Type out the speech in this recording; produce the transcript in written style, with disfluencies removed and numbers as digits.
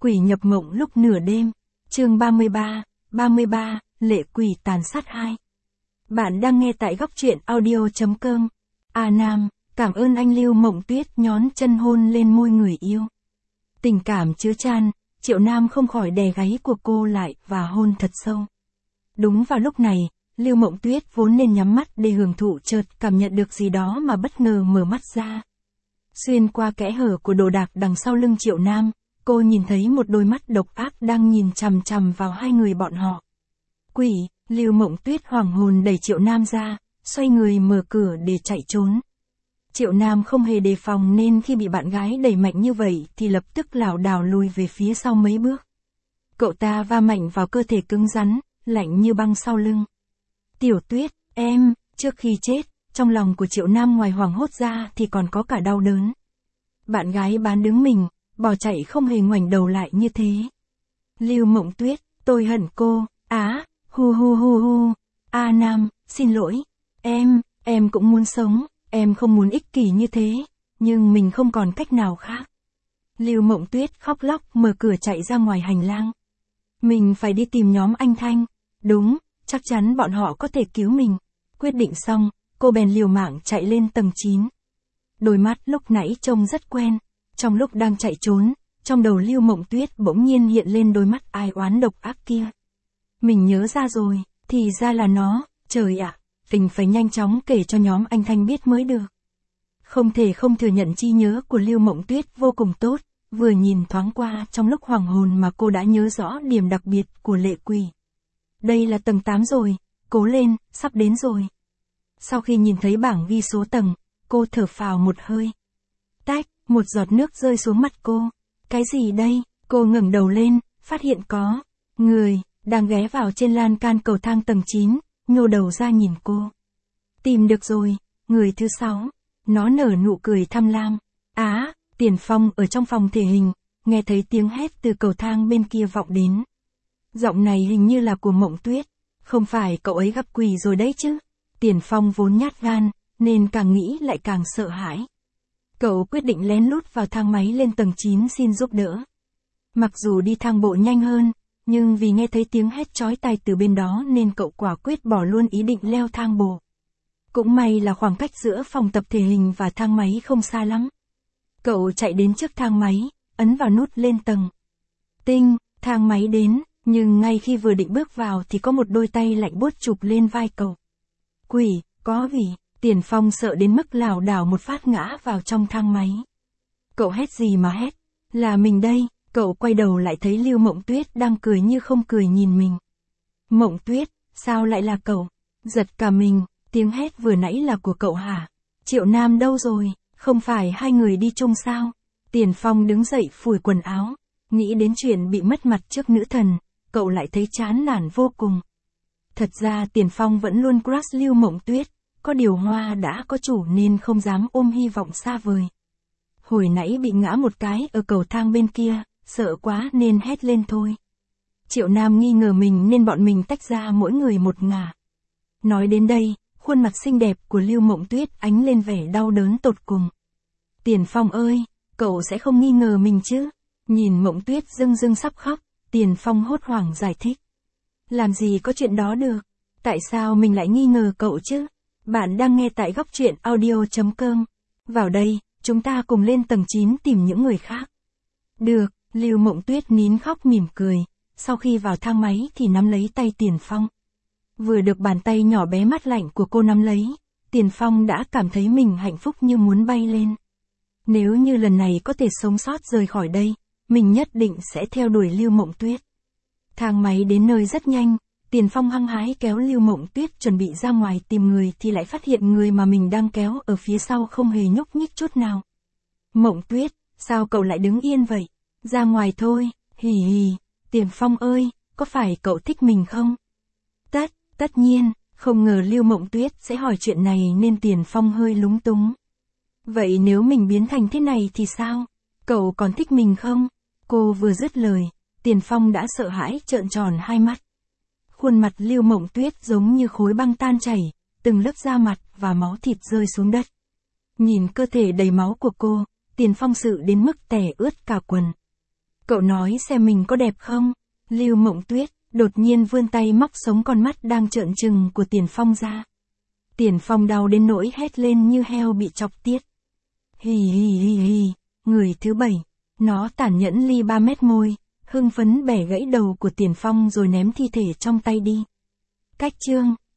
Quỷ nhập mộng lúc nửa đêm. Chương 33, Lệ quỷ tàn sát 2. Bạn đang nghe tại góc truyện audio.com. Nam, cảm ơn anh Lưu Mộng Tuyết nhón chân hôn lên môi người yêu. Tình cảm chứa chan, Triệu Nam không khỏi đè gáy của cô lại và hôn thật sâu. Đúng vào lúc này, Lưu Mộng Tuyết vốn nên nhắm mắt để hưởng thụ chợt cảm nhận được gì đó mà bất ngờ mở mắt ra. Xuyên qua kẽ hở của đồ đạc đằng sau lưng Triệu Nam, cô nhìn thấy một đôi mắt độc ác đang nhìn chằm chằm vào hai người bọn họ. Quỷ, Lưu Mộng Tuyết hoảng hồn đẩy Triệu Nam ra, xoay người mở cửa để chạy trốn. Triệu Nam không hề đề phòng nên khi bị bạn gái đẩy mạnh như vậy thì lập tức lảo đảo lùi về phía sau mấy bước. Cậu ta va mạnh vào cơ thể cứng rắn, lạnh như băng sau lưng. Tiểu Tuyết, em, trước khi chết, trong lòng của Triệu Nam ngoài hoảng hốt ra thì còn có cả đau đớn. Bạn gái bán đứng mình, bỏ chạy không hề ngoảnh đầu lại như thế. Lưu Mộng Tuyết, tôi hận cô, hu. Nam, xin lỗi, em cũng muốn sống, em không muốn ích kỷ như thế, nhưng mình không còn cách nào khác. Lưu Mộng Tuyết khóc lóc mở cửa chạy ra ngoài hành lang. Mình phải đi tìm nhóm anh Thanh, đúng, chắc chắn bọn họ có thể cứu mình. Quyết định xong, cô bèn liều mạng chạy lên tầng 9. Đôi mắt lúc nãy trông rất quen, trong lúc đang chạy trốn, trong đầu Lưu Mộng Tuyết bỗng nhiên hiện lên đôi mắt ai oán độc ác kia. Mình nhớ ra rồi, thì ra là nó, trời ạ, tình phải nhanh chóng kể cho nhóm anh Thanh biết mới được. Không thể không thừa nhận trí nhớ của Lưu Mộng Tuyết vô cùng tốt, vừa nhìn thoáng qua trong lúc hoàng hồn mà cô đã nhớ rõ điểm đặc biệt của lệ quỷ. Đây là tầng 8 rồi, cố lên, sắp đến rồi. Sau khi nhìn thấy bảng ghi số tầng, cô thở phào một hơi. Tách, một giọt nước rơi xuống mặt cô. Cái gì đây? Cô ngẩng đầu lên, phát hiện có người đang ghé vào trên lan can cầu thang tầng 9, nhô đầu ra nhìn cô. Tìm được rồi, người thứ 6. Nó nở nụ cười tham lam. Tiền Phong ở trong phòng thể hình, nghe thấy tiếng hét từ cầu thang bên kia vọng đến. Giọng này hình như là của Mộng Tuyết, không phải cậu ấy gặp quỷ rồi đấy chứ? Tiền Phong vốn nhát gan, nên càng nghĩ lại càng sợ hãi. Cậu quyết định lén lút vào thang máy lên tầng 9 xin giúp đỡ. Mặc dù đi thang bộ nhanh hơn, nhưng vì nghe thấy tiếng hét chói tai từ bên đó nên cậu quả quyết bỏ luôn ý định leo thang bộ. Cũng may là khoảng cách giữa phòng tập thể hình và thang máy không xa lắm. Cậu chạy đến trước thang máy, ấn vào nút lên tầng. Tinh, thang máy đến, nhưng ngay khi vừa định bước vào thì có một đôi tay lạnh buốt chụp lên vai cậu. Quỷ, có quỷ. Tiền Phong sợ đến mức lảo đảo một phát ngã vào trong thang máy. Cậu hét gì mà hét? Là mình đây. Cậu quay đầu lại thấy Lưu Mộng Tuyết đang cười như không cười nhìn mình. Mộng Tuyết, sao lại là cậu? Giật cả mình, tiếng hét vừa nãy là của cậu hả? Triệu Nam đâu rồi? Không phải hai người đi chung sao? Tiền Phong đứng dậy phủi quần áo. Nghĩ đến chuyện bị mất mặt trước nữ thần, cậu lại thấy chán nản vô cùng. Thật ra Tiền Phong vẫn luôn crush Lưu Mộng Tuyết. Có điều Hoa đã có chủ nên không dám ôm hy vọng xa vời. Hồi nãy bị ngã một cái ở cầu thang bên kia, sợ quá nên hét lên thôi. Triệu Nam nghi ngờ mình nên bọn mình tách ra mỗi người một ngả. Nói đến đây, khuôn mặt xinh đẹp của Lưu Mộng Tuyết ánh lên vẻ đau đớn tột cùng. Tiền Phong ơi, cậu sẽ không nghi ngờ mình chứ? Nhìn Mộng Tuyết rưng rưng sắp khóc, Tiền Phong hốt hoảng giải thích. Làm gì có chuyện đó được? Tại sao mình lại nghi ngờ cậu chứ? Bạn đang nghe tại góc truyện audio.com. Vào đây, chúng ta cùng lên tầng 9 tìm những người khác. Được, Lưu Mộng Tuyết nín khóc mỉm cười, sau khi vào thang máy thì nắm lấy tay Tiền Phong. Vừa được bàn tay nhỏ bé mát lạnh của cô nắm lấy, Tiền Phong đã cảm thấy mình hạnh phúc như muốn bay lên. Nếu như lần này có thể sống sót rời khỏi đây, mình nhất định sẽ theo đuổi Lưu Mộng Tuyết. Thang máy đến nơi rất nhanh. Tiền Phong hăng hái kéo Lưu Mộng Tuyết chuẩn bị ra ngoài tìm người thì lại phát hiện người mà mình đang kéo ở phía sau không hề nhúc nhích chút nào. Mộng Tuyết, sao cậu lại đứng yên vậy? Ra ngoài thôi, hì hì. Tiền Phong ơi, có phải cậu thích mình không? Tất nhiên, không ngờ Lưu Mộng Tuyết sẽ hỏi chuyện này nên Tiền Phong hơi lúng túng. Vậy nếu mình biến thành thế này thì sao? Cậu còn thích mình không? Cô vừa dứt lời, Tiền Phong đã sợ hãi trợn tròn hai mắt. Khuôn mặt Lưu Mộng Tuyết giống như khối băng tan chảy, từng lớp da mặt và máu thịt rơi xuống đất. Nhìn cơ thể đầy máu của cô, Tiền Phong sự đến mức tè ướt cả quần. Cậu nói xem mình có đẹp không? Lưu Mộng Tuyết, đột nhiên vươn tay móc sống con mắt đang trợn trừng của Tiền Phong ra. Tiền Phong đau đến nỗi hét lên như heo bị chọc tiết. Hì hì hì hì, người thứ 7. Nó tàn nhẫn li 3 mét môi, hưng phấn bẻ gãy đầu của Tiền Phong rồi ném thi thể trong tay đi. Cách chương